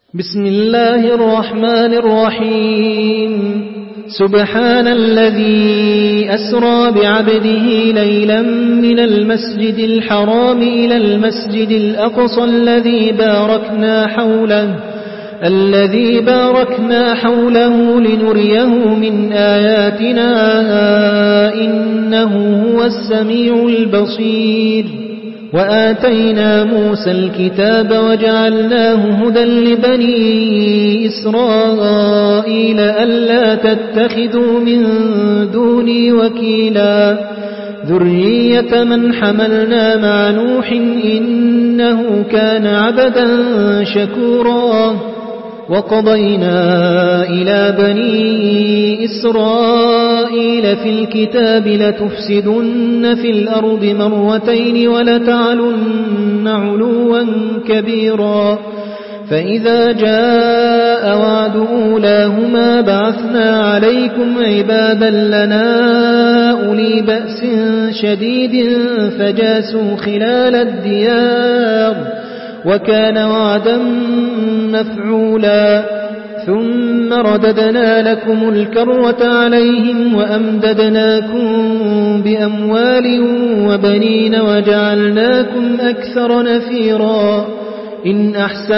بسم الله الرحمن الرحيم سبحان الذي أسرى بعبده ليلا من المسجد الحرام إلى المسجد الأقصى الذي باركنا حوله لنريه من آياتنا إنه هو السميع البصير وآتينا موسى الكتاب وجعلناه هدى لبني إسرائيل ألا تتخذوا من دوني وكيلا ذرية من حملنا مع نوح إنه كان عبدا شكورا وقضينا إلى بني إسرائيل في الكتاب لتفسدن في الأرض مرتين ولتعلن علوا كبيرا فإذا جاء وعد أولاهما بعثنا عليكم عبادا لنا أولي بأس شديد فجاسوا خلال الديار وكان وعدا مفعولا ثم رددنا لكم الكرة عليهم وأمددناكم بأموال وبنين وجعلناكم أكثر نفيرا إن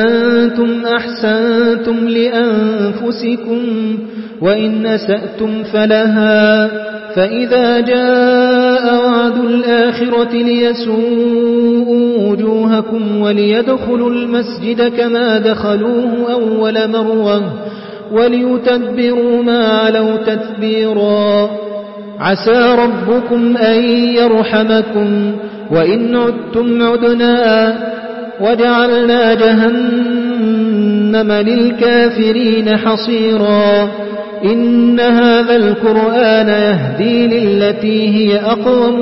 أحسنتم لأنفسكم وإن أسأتم فلها فإذا جاء وعد الآخرة ليسوءوا وجوهكم وليدخلوا المسجد كما دخلوه أول مرة وليتبروا ما علوا تتبيرا عسى ربكم أن يرحمكم وإن عدتم عدنا وجعلنا جهنم للكافرين حصيرا إن هذا القرآن يهدي للتي هي أقوم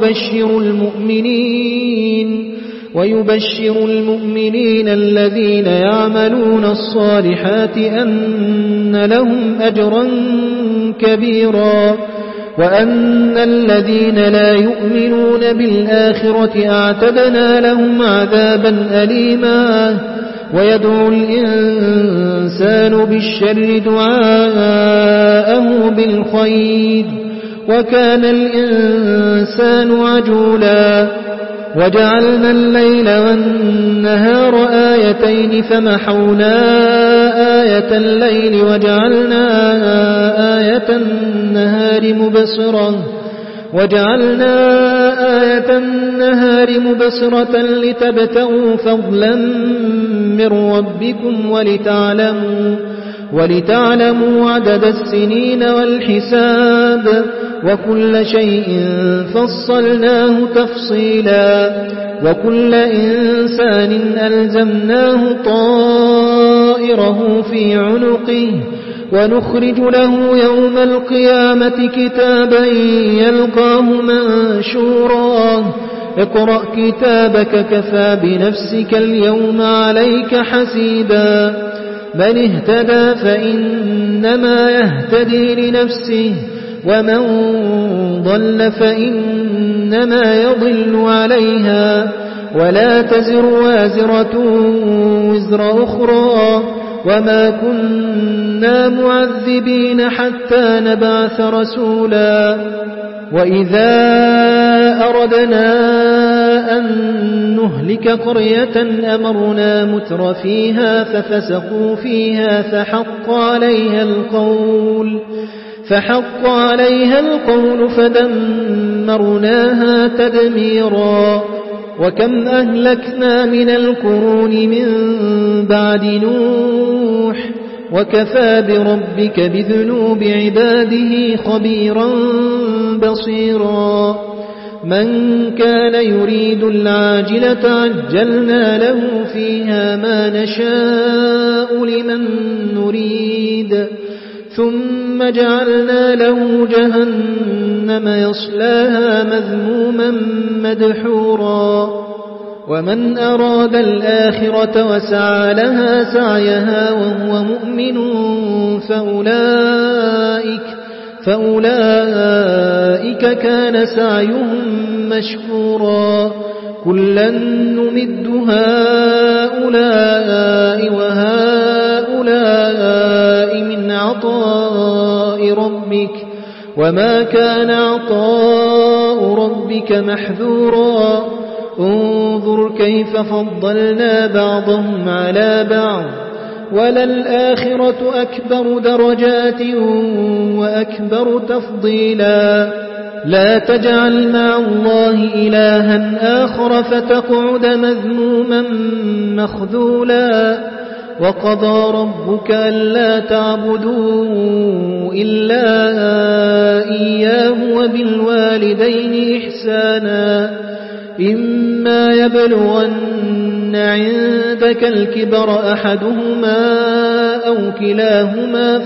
ويبشر المؤمنين الذين يعملون الصالحات أن لهم أجرا كبيرا وأن الذين لا يؤمنون بالآخرة أعتدنا لهم عذابا أليما ويدعو الإنسان بالشر دعاءه بالخير وكان الإنسان عجولا وجعلنا الليل والنهار آيتين فمحونا آية الليل وجعلنا آية النهار مبصرة لتبتغوا فضلا من ربكم ولتعلموا عدد السنين والحساب وكل شيء فصلناه تفصيلا وكل إنسان ألزمناه طائره في عنقه ونخرج له يوم القيامة كتابا يلقاه منشورا اقرأ كتابك كفى بنفسك اليوم عليك حسيبا من اهتدى فإنما يهتدي لنفسه ومن ضل فإنما يضل عليها ولا تزر وازرة وزر أخرى وما كنا معذبين حتى نبعث رسولا وإذا أردنا أن نهلك قرية أمرنا متر فيها ففسقوا فيها فحق عليها القول فدمرناها تدميرا وكم أهلكنا من القرون من بعد نوح وكفى بربك بذنوب عباده خبيرا بصيرا من كان يريد العاجلة عجلنا له فيها ما نشاء لمن نريد ثم جعلنا له جهنم يصلاها مذموما مدحورا ومن أراد الآخرة وسعى لها سعيها وهو مؤمن فأولئك كان سعيهم مشكورا كلا نمد هؤلاء وهؤلاء كان عطاء ربك محذورا انظر كيف فضلنا بعضهم على بعض وللآخرة أكبر درجات وأكبر تفضيلا لا تجعل مع الله إلها آخر فتقعد مذموما مخذولا وقضى ربك ألا تعبدوا إلا إياه وبالوالدين إحسانا إما يبلغن عندك الكبر أحدهما أو كلاهما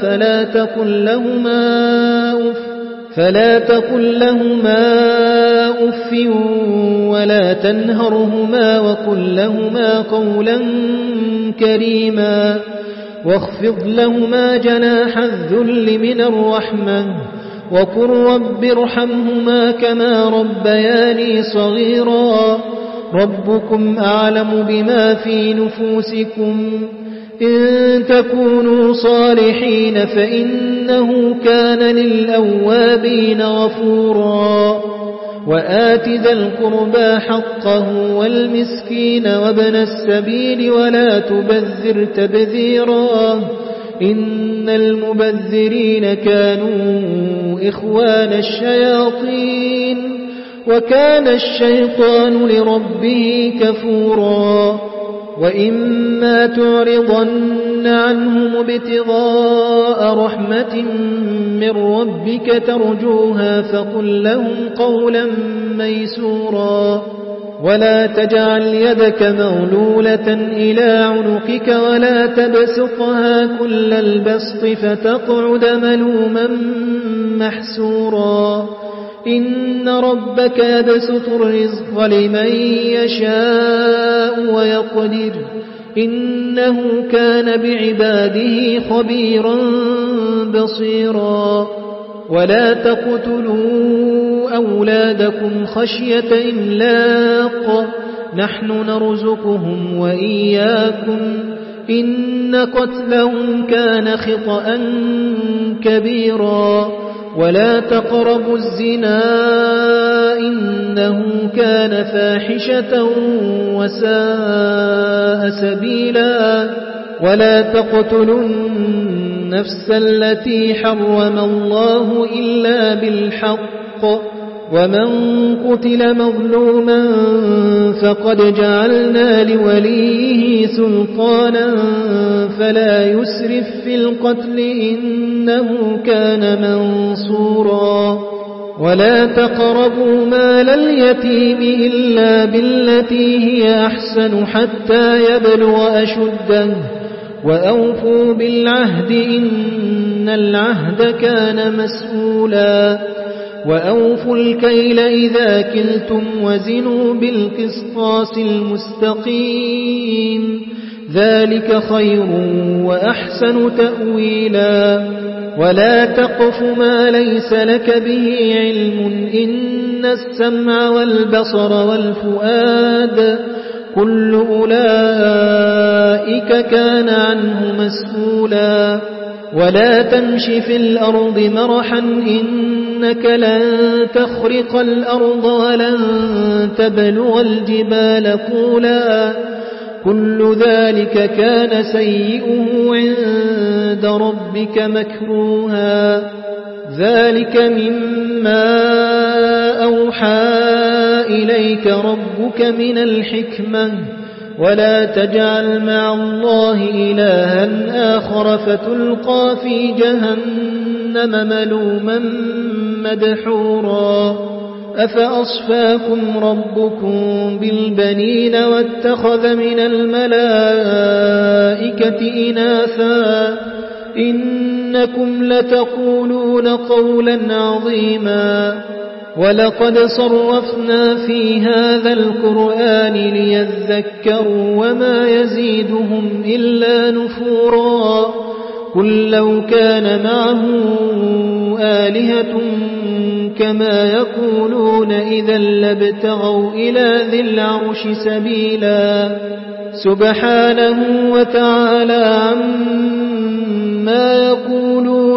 فلا تقل لهما أف ولا تنهرهما وقل لهما قولا كريما واخفض لهما جناح الذل من الرحمة وقل رب ارحمهما كما ربياني صغيرا ربكم أعلم بما في نفوسكم إن تكونوا صالحين فإنه كان للأوابين غفورا وآت ذا القربى حقه والمسكين وابن السبيل ولا تبذر تبذيرا إن المبذرين كانوا إخوان الشياطين وكان الشيطان لربه كفورا وإما تعرضن عنهم ابتغاء رحمة من ربك ترجوها فقل لهم قولا ميسورا ولا تجعل يدك مغلولة إلى عنقك ولا تبسطها كل البسط فتقعد ملوما محسورا إن ربك يبسط الرزق لمن يشاء ويقدر إنه كان بعباده خبيرا بصيرا ولا تقتلوا أولادكم خشية إملاق نحن نرزقهم وإياكم إن قتلهم كان خطأ كبيرا ولا تقربوا الزنا إنه كان فاحشة وساء سبيلا ولا تقتلوا النفس التي حرم الله إلا بالحق ومن قتل مظلوما فقد جعلنا لوليه سلطانا فلا يسرف في القتل إنه كان منصورا ولا تقربوا مال اليتيم إلا بالتي هي أحسن حتى يبلغ أشده وأوفوا بالعهد إن العهد كان مسؤولا وأوفوا الكيل إذا كلتم وزنوا بالقسطاس المستقيم ذلك خير وأحسن تأويلا ولا تقف ما ليس لك به علم إن السمع والبصر والفؤاد كل أولئك كان عنه مسؤولا ولا تمش في الأرض مرحا إنك لن تخرق الأرض ولن تبلغ الجبال طولا كل ذلك كان سيئه عند ربك مكروها ذلك مما أوحى إليك ربك من الحكمة ولا تجعل مع الله إلها آخر فتلقى في جهنم ملوما مدحورا أفأصفاكم ربكم بالبنين واتخذ من الملائكة إناثا إنكم لتقولون قولا عظيما ولقد صرفنا في هذا القرآن ليذكروا وما يزيدهم إلا نفورا قل لو كان معه آلهة كما يقولون إذا لابتغوا إلى ذي العرش سبيلا سبحانه وتعالى عما يقولون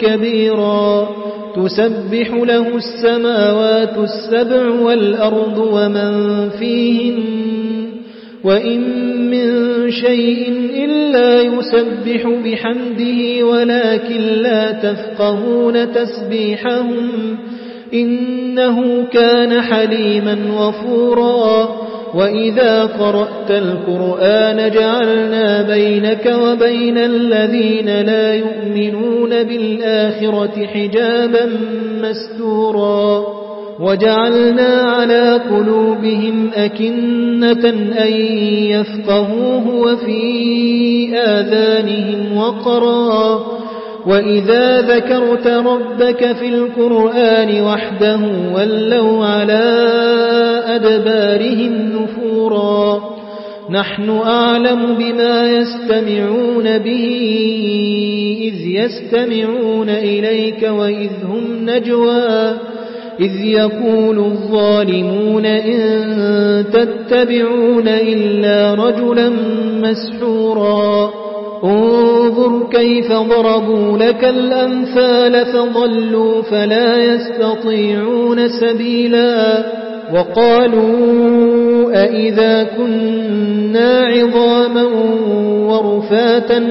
كبيرا تسبح له السماوات السبع والأرض ومن فيهن وإن من شيء إلا يسبح بحمده ولكن لا تفقهون تسبيحهم إنه كان حليما غفورا وإذا قرأت القرآن جعلنا بينك وبين الذين لا يؤمنون بالآخرة حجابا مستورا وجعلنا على قلوبهم أكنة أن يفقهوه وفي آذانهم وقرا وإذا ذكرت ربك في القرآن وحده ولوا على أدبارهم نفورا نحن أعلم بما يستمعون به إذ يستمعون إليك وإذ هم نجوى إذ يقول الظالمون إن تتبعون إلا رجلا مسحورا انظر كيف ضربوا لك الأمثال فضلوا فلا يستطيعون سبيلا وقالوا أئذا كنا عظاما ورفاتا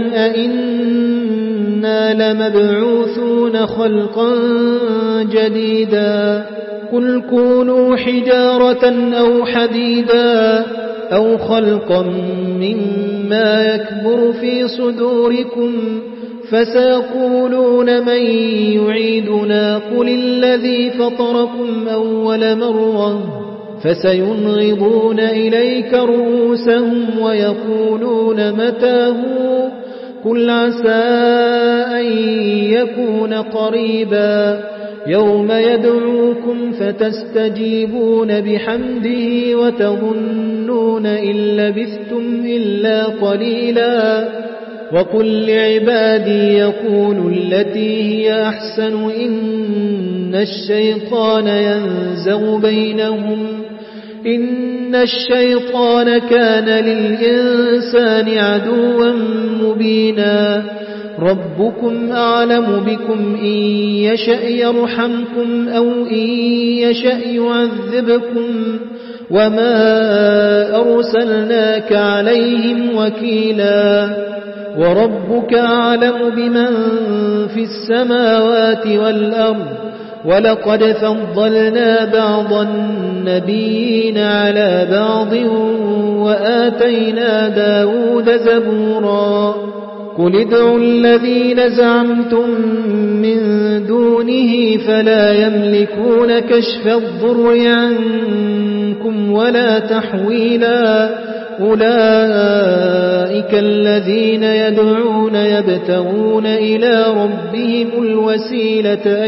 أئنا لمبعوثون خلقا جديدا قل كونوا حجارة أو حديدا أو خلقا مما يكبر في صدوركم فسيقولون من يعيدنا قل الذي فطركم أول مرة فسينغضون إليك رؤوسهم ويقولون متاه قل عسى أن يكون قريبا يوم يدعوكم فتستجيبون بحمده وتظنون إن لبثتم إلا قليلا وقل لعبادي يقولوا التي هي أحسن إن الشيطان ينزغ بينهم إن الشيطان كان للإنسان عدوا مبينا ربكم أعلم بكم إن يشأ يرحمكم أو إن يشأ يعذبكم وما أرسلناك عليهم وكيلا وربك أعلم بمن في السماوات والأرض ولقد فضلنا بعض النبيين على بعض وآتينا داود زبورا قل ادعوا الذين زعمتم من دونه فلا يملكون كشف الضر عنكم ولا تحويلا أولئك الذين يدعون يبتغون إلى ربهم الوسيلة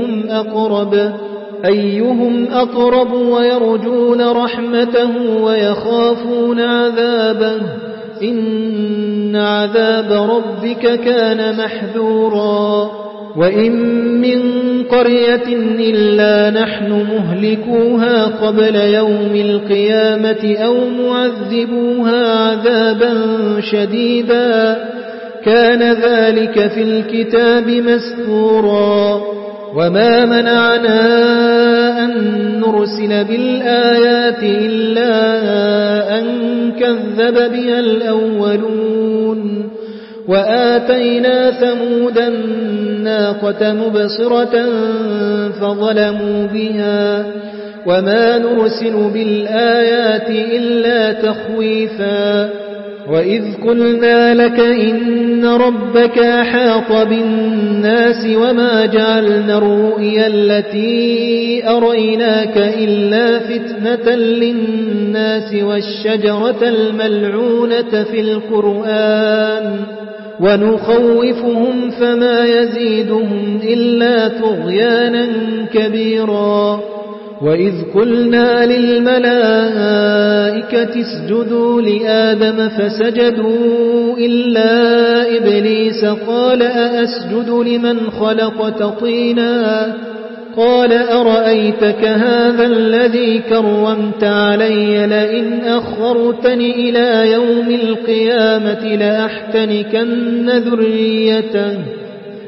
أيهم أقرب ويرجون رحمته ويخافون عذابه إن عذاب ربك كان محذورا وإن من قرية إلا نحن مهلكوها قبل يوم القيامة أو معذبوها عذابا شديدا كان ذلك في الكتاب مسطورا وما منعنا أن نرسل بالآيات إلا أن كذب بها الأولون وآتينا ثمود الناقة مبصرة فظلموا بها وما نرسل بالآيات إلا تخويفا وإذ قلنا لك إن ربك أحاط بالناس وما جعلنا الرؤيا التي أريناك إلا فتنة للناس والشجرة الملعونة في القرآن ونخوفهم فما يزيدهم إلا طغيانا كبيرا وإذ قلنا للملائكة اسجدوا لآدم فسجدوا إلا إبليس قال أأسجد لمن خلقت طينا قال أرأيتك هذا الذي كرمت علي لئن أخرتني إلى يوم القيامة لأحتنكن ذريته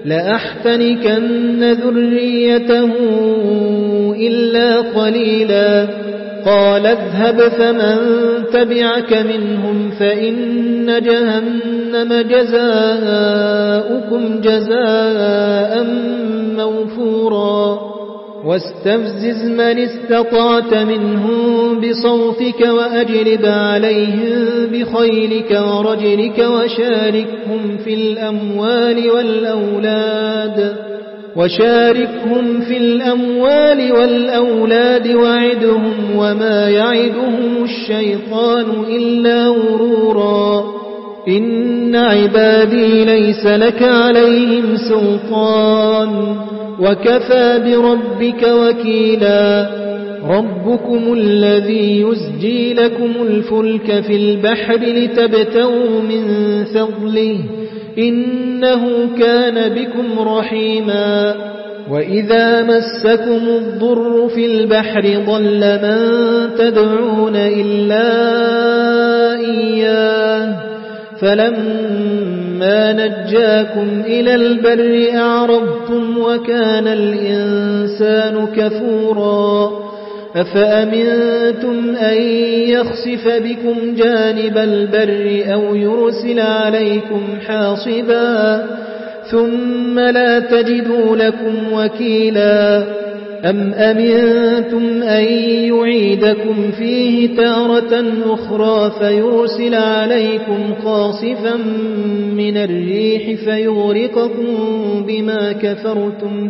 لأحتنكن ذريته إلا قليلا قال اذهب فمن تبعك منهم فإن جهنم جزاؤكم جزاء موفورا واستفزز من استطعت منهم بصوتك وأجلب عليهم بخيلك ورجلك وشاركهم في الأموال والأولاد وعدهم وما يعدهم الشيطان إلا غرورا إن عبادي ليس لك عليهم سلطان وكفى بربك وكيلا ربكم الذي يزجي لكم الفلك في البحر لتبتغوا من فضله إنه كان بكم رحيما وإذا مسكم الضر في البحر ضل من تدعون إلا إياه فلما نجاكم إلى البر أعرضتم وكان الإنسان كفورا أفأمنتم أن يخسف بكم جانب البر أو يرسل عليكم حاصبا ثم لا تجدوا لكم وكيلا أم أمنتم أن يعيدكم فيه تارة أخرى فيرسل عليكم قاصفا من الريح فيغرقكم بما كفرتم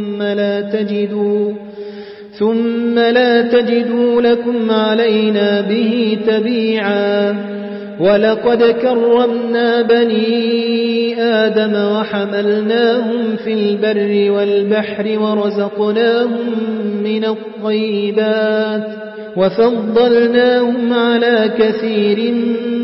ثم لا تجدوا لكم علينا به تبيعا ولقد كرمنا بني آدم وحملناهم في البر والبحر ورزقناهم من الطيبات وفضلناهم على كثير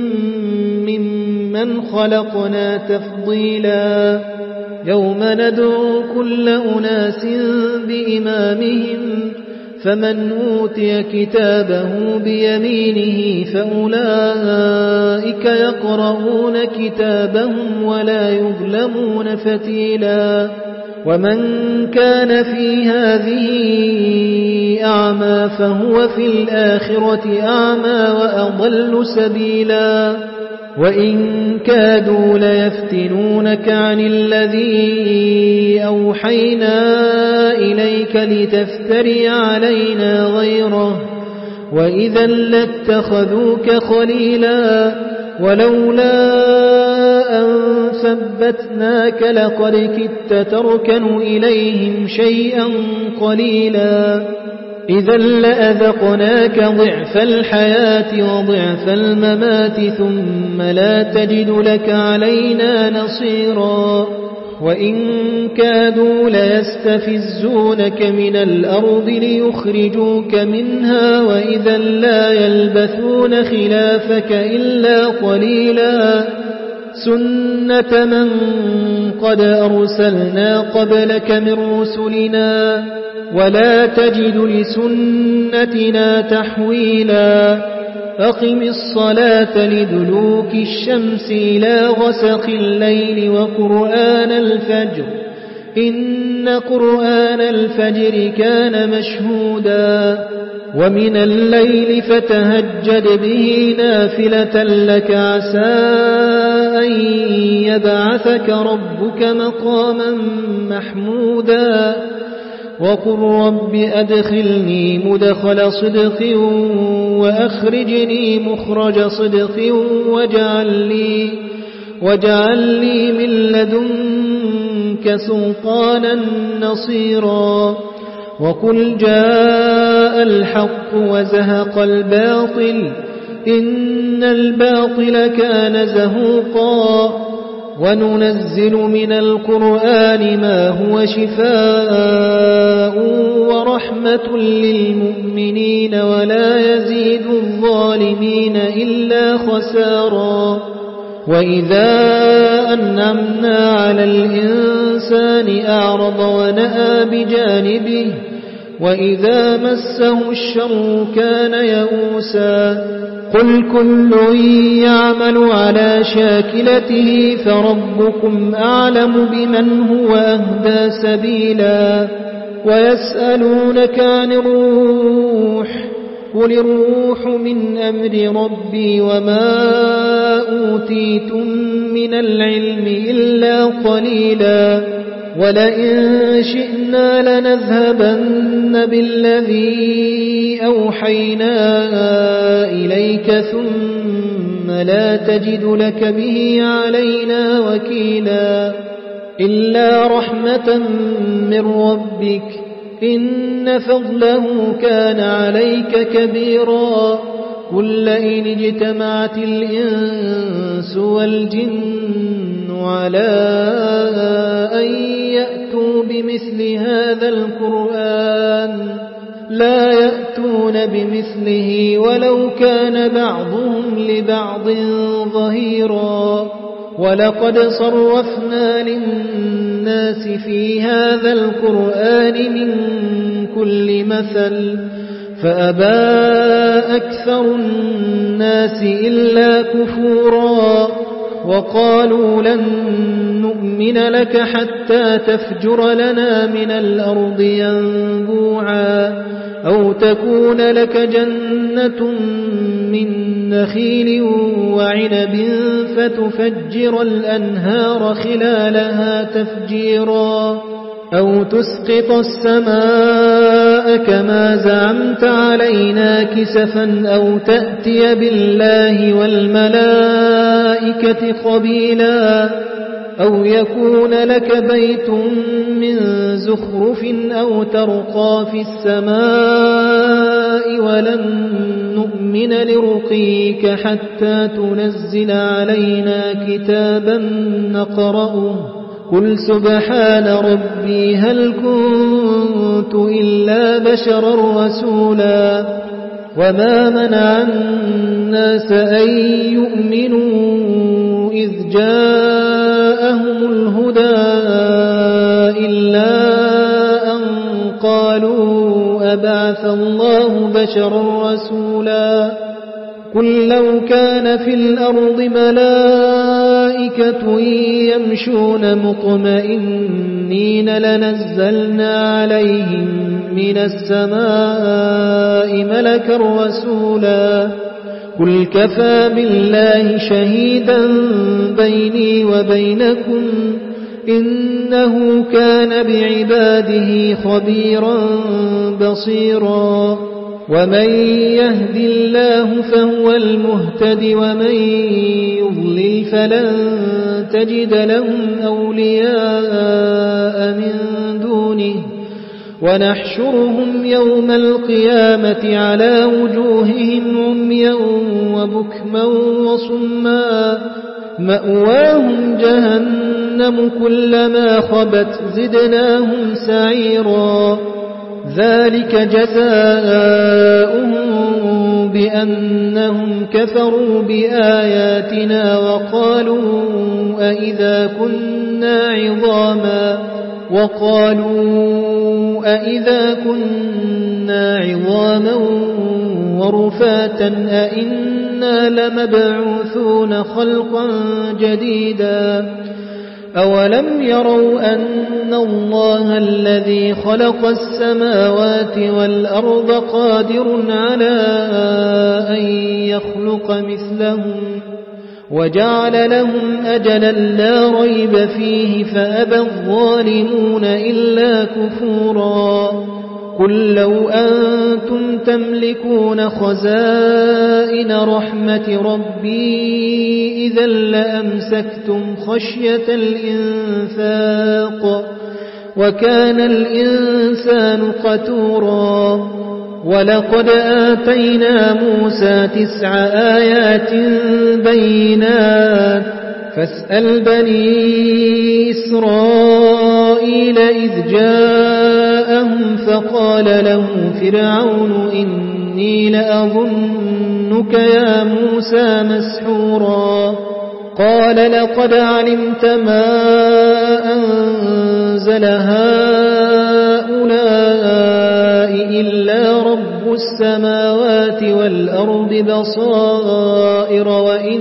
ممن خلقنا تفضيلا يوم ندعو كل أناس بإمامهم فمن أوتي كتابه بيمينه فأولئك يقرؤون كتابهم ولا يظلمون فتيلا ومن كان في هذه أعمى فهو في الآخرة أعمى وأضل سبيلا وإن كادوا ليفتنونك عن الذي أوحينا إليك لتفتري علينا غيره وإذا لاتخذوك خليلا ولولا أن ثبتناك لقد كدت تركن إليهم شيئا قليلا إذا لأذقناك ضعف الحياة وضعف الممات ثم لا تجد لك علينا نصيرا وإن كادوا ليستفزونك من الأرض ليخرجوك منها وإذا لا يلبثون خلافك إلا قليلا سنة من قد أرسلنا قبلك من رسلنا ولا تجد لسنتنا تحويلا أقم الصلاة لدلوك الشمس إلى غسق الليل وقرآن الفجر إن قرآن الفجر كان مشهودا ومن الليل فتهجد به نافلة لك عسى أن يبعثك ربك مقاما محمودا وقل رب أدخلني مدخل صدق وأخرجني مخرج صدق واجعل لي من لدنك سلطانا نصيرا وقل جاء الحق وزهق الباطل إن الباطل كان زهوقا وننزل من القرآن ما هو شفاء ورحمة للمؤمنين ولا يزيد الظالمين إلا خسارا وإذا أنعمنا على الإنسان أعرض ونأى بجانبه وإذا مسه الشر كان يئوسا قل كل يعمل على شاكلته فربكم أعلم بمن هو أهدى سبيلا ويسألونك عن الروح قل الروح من أمر ربي وما أوتيتم من العلم إلا قليلا ولئن شئنا لنذهبن بالذي أوحينا إليك ثم لا تجد لك به علينا وكيلا إلا رحمة من ربك إن فضله كان عليك كبيرا قل لئن اجتمعت الإنس والجن على أن يأتوا بمثل هذا القرآن لا يأتون بمثله ولو كان بعضهم لبعض ظهيرا ولقد صرفنا للناس في هذا القرآن من كل مثل فأبى أكثر الناس إلا كفورا وقالوا لن نؤمن لك حتى تفجر لنا من الأرض ينبوعا أو تكون لك جنة من نخيل وعنب فتفجر الأنهار خلالها تفجيرا أو تسقط السماء كما زعمت علينا كسفا أو تأتي بالله والملائكة قبيلا أو يكون لك بيت من زخرف أو ترقى في السماء ولن نؤمن لرقيك حتى تنزل علينا كتابا نقرأه قل سبحان ربي هل كنت إلا بشرا رسولا وما منع الناس أن يؤمنوا إذ جاءهم الهدى إلا أن قالوا أبعث الله بشرا رسولا قل لو كان في الأرض ملائكة يمشون مطمئنين لنزلنا عليهم من السماء ملكا رسولا قل كفى بالله شهيدا بيني وبينكم إنه كان بعباده خبيرا بصيرا ومن يهد الله فهو المهتد ومن يضلل فلن تجد لهم أولياء من دونه ونحشرهم يوم القيامة على وجوههم عميا وبكما وصما مأواهم جهنم كلما خبت زدناهم سعيرا ذلك جزاؤهم بأنهم كفروا بآياتنا وقالوا أئذا كنا عظاما ورفاتا أئنا لمبعوثون خلقا جديدا أولم يروا أن الله الذي خلق السماوات والأرض قادر على أن يخلق مثلهم وجعل لهم أجلا لا ريب فيه فأبى الظالمون إلا كفورا قل لو أنتم تملكون خزائن رحمة ربي إذا لأمسكتم خشية الإنفاق وكان الإنسان قتورا ولقد آتينا موسى 9 آيات بينات فاسأل بني إسرائيل إذ جاءهم فقال له فرعون إني لأظنك يا موسى مسحورا قال لقد علمت ما أنزل هؤلاء إلا رب السماوات والأرض بصائر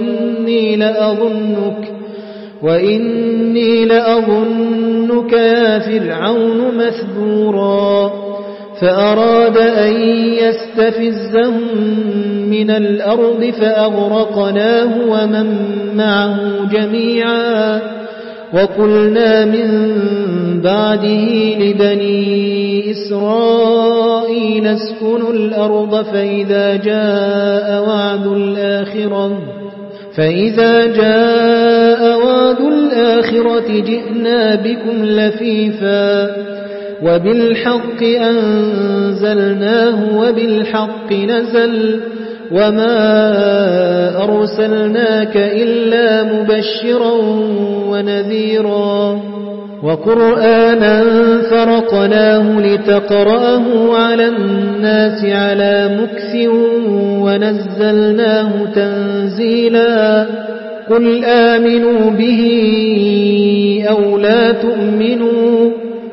وإني لأظنك يا فرعون مثبورا فأراد أن يستفزهم من الأرض فأغرقناه ومن معه جميعا وقلنا من بعده لبني إسرائيل اسكنوا الأرض فإذا جاء وعد الآخرة جئنا بكم لفيفا وبالحق أنزلناه وبالحق نزل وما أرسلناك إلا مبشرا ونذيرا وقرآنا فرقناه لتقرأه على الناس على مكث ونزلناه تنزيلا قل آمنوا به أو لا تؤمنوا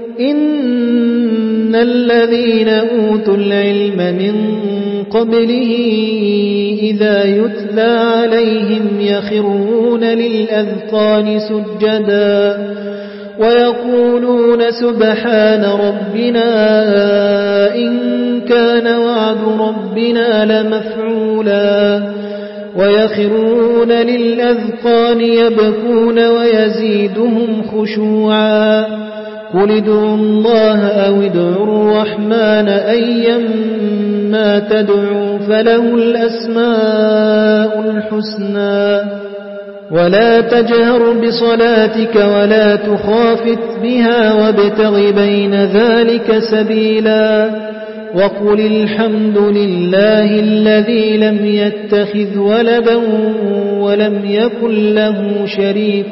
إن الذين أوتوا العلم من قبله إذا يتلى عليهم يخرون للأذقان سجدا ويقولون سبحان ربنا إن كان وعد ربنا لمفعولا ويخرون للأذقان يبكون ويزيدهم خشوعا قل ادعوا الله أو ادعوا الرحمن أيما تدعوا فله الأسماء الحسنى ولا تجهر بصلاتك ولا تخافت بها وابتغ بين ذلك سبيلا وقل الحمد لله الذي لم يتخذ ولدا ولم يكن له شريك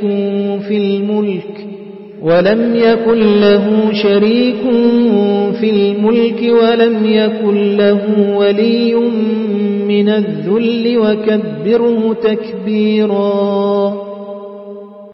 في الملك ولم يكن له ولي من الذل وكبره تكبيرا